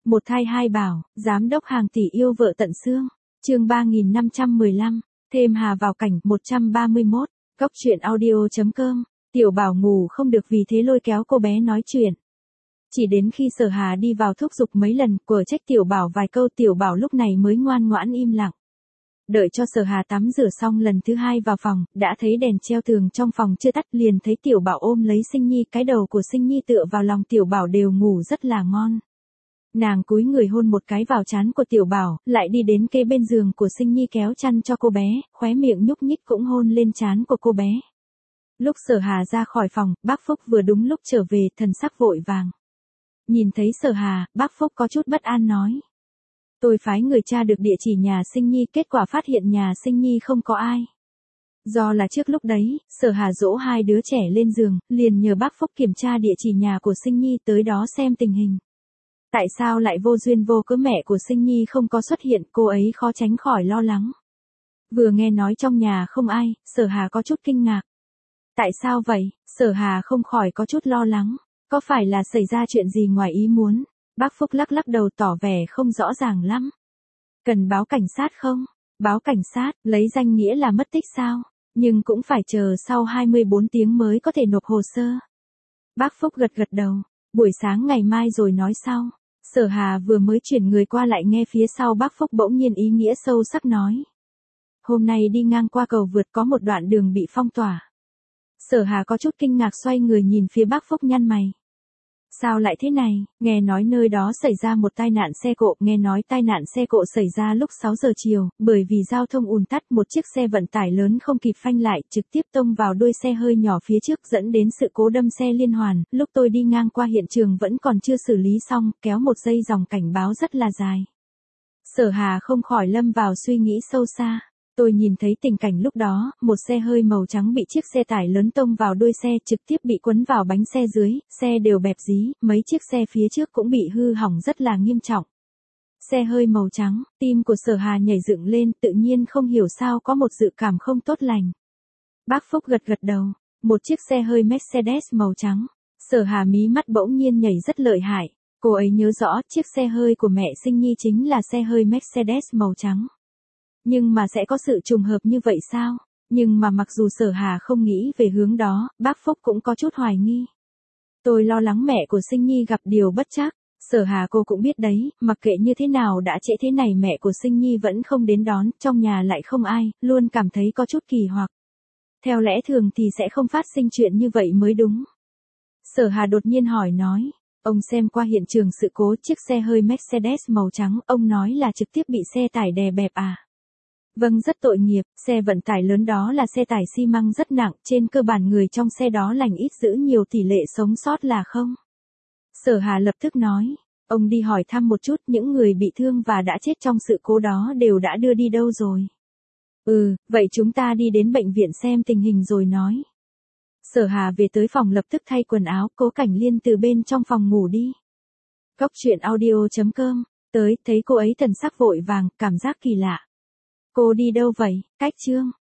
Một thai hai bảo, giám đốc hàng tỷ yêu vợ tận xương. Chương 3515, thêm Hà vào cảnh 131, góc truyện audio.com. Tiểu Bảo ngủ không được vì thế lôi kéo cô bé nói chuyện. Chỉ đến khi Sở Hà đi vào thúc giục mấy lần, quở trách Tiểu Bảo vài câu, Tiểu Bảo lúc này mới ngoan ngoãn im lặng. Đợi cho Sở Hà tắm rửa xong lần thứ hai vào phòng, đã thấy đèn treo tường trong phòng chưa tắt, liền thấy Tiểu Bảo ôm lấy Sinh Nhi, cái đầu của Sinh Nhi tựa vào lòng Tiểu Bảo đều ngủ rất là ngon. Nàng cúi người hôn một cái vào trán của Tiểu Bảo, lại đi đến kế bên giường của Sinh Nhi kéo chăn cho cô bé, khóe miệng nhúc nhích cũng hôn lên trán của cô bé. Lúc Sở Hà ra khỏi phòng, bác Phúc vừa đúng lúc trở về, thần sắc vội vàng. Nhìn thấy Sở Hà, bác Phúc có chút bất an nói. Tôi phái người tra được địa chỉ nhà Sinh Nhi, kết quả phát hiện nhà Sinh Nhi không có ai. Do là trước lúc đấy, Sở Hà dỗ hai đứa trẻ lên giường, liền nhờ bác Phúc kiểm tra địa chỉ nhà của Sinh Nhi tới đó xem tình hình. Tại sao lại vô duyên vô cớ mẹ của Sinh Nhi không có xuất hiện, cô ấy khó tránh khỏi lo lắng. Vừa nghe nói trong nhà không ai, Sở Hà có chút kinh ngạc. Tại sao vậy? Sở Hà không khỏi có chút lo lắng. Có phải là xảy ra chuyện gì ngoài ý muốn? Bác Phúc lắc lắc đầu tỏ vẻ không rõ ràng lắm. Cần báo cảnh sát không? Báo cảnh sát, lấy danh nghĩa là mất tích sao? Nhưng cũng phải chờ sau 24 tiếng mới có thể nộp hồ sơ. Bác Phúc gật gật đầu. Buổi sáng ngày mai rồi nói sau. Sở Hà vừa mới chuyển người qua lại nghe phía sau bác Phúc bỗng nhiên ý nghĩa sâu sắc nói. Hôm nay đi ngang qua cầu vượt có một đoạn đường bị phong tỏa. Sở Hà có chút kinh ngạc xoay người nhìn phía bác Phúc nhăn mày. Sao lại thế này? Nghe nói nơi đó xảy ra một tai nạn xe cộ, nghe nói tai nạn xe cộ xảy ra lúc 6 giờ chiều, bởi vì giao thông ùn tắc, một chiếc xe vận tải lớn không kịp phanh lại, trực tiếp tông vào đuôi xe hơi nhỏ phía trước dẫn đến sự cố đâm xe liên hoàn, lúc tôi đi ngang qua hiện trường vẫn còn chưa xử lý xong, kéo một dây dòng cảnh báo rất là dài. Sở Hà không khỏi lâm vào suy nghĩ sâu xa. Tôi nhìn thấy tình cảnh lúc đó, một xe hơi màu trắng bị chiếc xe tải lớn tông vào đuôi xe, trực tiếp bị quấn vào bánh xe dưới, xe đều bẹp dí, mấy chiếc xe phía trước cũng bị hư hỏng rất là nghiêm trọng. Xe hơi màu trắng, tim của Sở Hà nhảy dựng lên, tự nhiên không hiểu sao có một dự cảm không tốt lành. Bác Phúc gật gật đầu, một chiếc xe hơi Mercedes màu trắng. Sở Hà mí mắt bỗng nhiên nhảy rất lợi hại, cô ấy nhớ rõ chiếc xe hơi của mẹ Sinh Nhi chính là xe hơi Mercedes màu trắng. Nhưng mà sẽ có sự trùng hợp như vậy sao? Nhưng mà mặc dù Sở Hà không nghĩ về hướng đó, bác Phúc cũng có chút hoài nghi. Tôi lo lắng mẹ của Sinh Nhi gặp điều bất trắc. Sở Hà cô cũng biết đấy, mặc kệ như thế nào đã trễ thế này mẹ của Sinh Nhi vẫn không đến đón, trong nhà lại không ai, luôn cảm thấy có chút kỳ hoặc. Theo lẽ thường thì sẽ không phát sinh chuyện như vậy mới đúng. Sở Hà đột nhiên hỏi nói. Ông xem qua hiện trường sự cố chiếc xe hơi Mercedes màu trắng, ông nói là trực tiếp bị xe tải đè bẹp à? Vâng, rất tội nghiệp, xe vận tải lớn đó là xe tải xi măng rất nặng, trên cơ bản người trong xe đó lành ít dữ nhiều tỷ lệ sống sót là không. Sở Hà lập tức nói, ông đi hỏi thăm một chút những người bị thương và đã chết trong sự cố đó đều đã đưa đi đâu rồi. Vậy chúng ta đi đến bệnh viện xem tình hình rồi nói. Sở Hà về tới phòng lập tức thay quần áo, Cố Cảnh Liên từ bên trong phòng ngủ đi. Góc truyện audio.com, tới, thấy cô ấy thần sắc vội vàng, cảm giác kỳ lạ. Cô đi đâu vậy? Cách Trương,